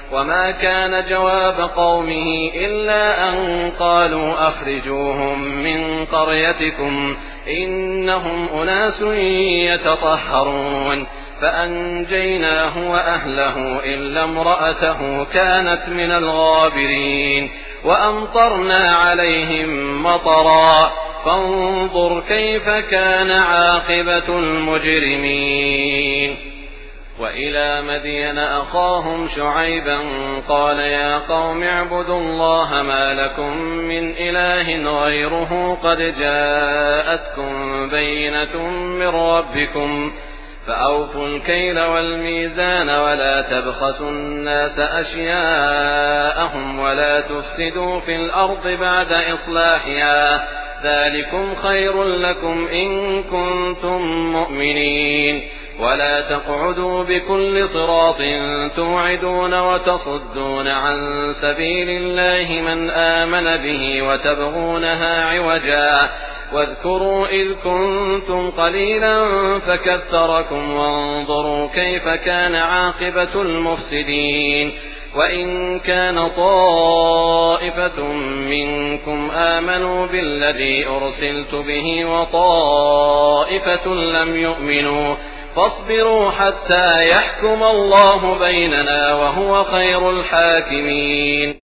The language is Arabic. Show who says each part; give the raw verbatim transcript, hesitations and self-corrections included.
Speaker 1: وما كان جواب قومه إلا أن قالوا أخرجوهم من قريتكم إنهم أناس يتطهرون فأنجيناه وأهله إلا امرأته كانت من الغابرين وأمطرنا عليهم مطرا فانظر كيف كان عاقبة المجرمين. وإلى مدين أخاهم شعيبا قال يا قوم اعبدوا الله ما لكم من إله غيره قد جاءتكم بينة من ربكم فأوفوا الكيل والميزان ولا تبخسوا الناس أشياءهم ولا تفسدوا في الأرض بعد إصلاحها ذلكم خير لكم إن كنتم مؤمنين. ولا تقعدوا بكل صراط توعدون وتصدون عن سبيل الله من آمن به وتبغونها عوجا واذكروا إذ كنتم قليلا فكثركم وانظروا كيف كان عاقبة المفسدين. وإن كان طائفة منكم آمنوا بالذي أرسلت به وطائفة لم يؤمنوا فاصبروا حتى يحكم الله بيننا وهو خير الحاكمين.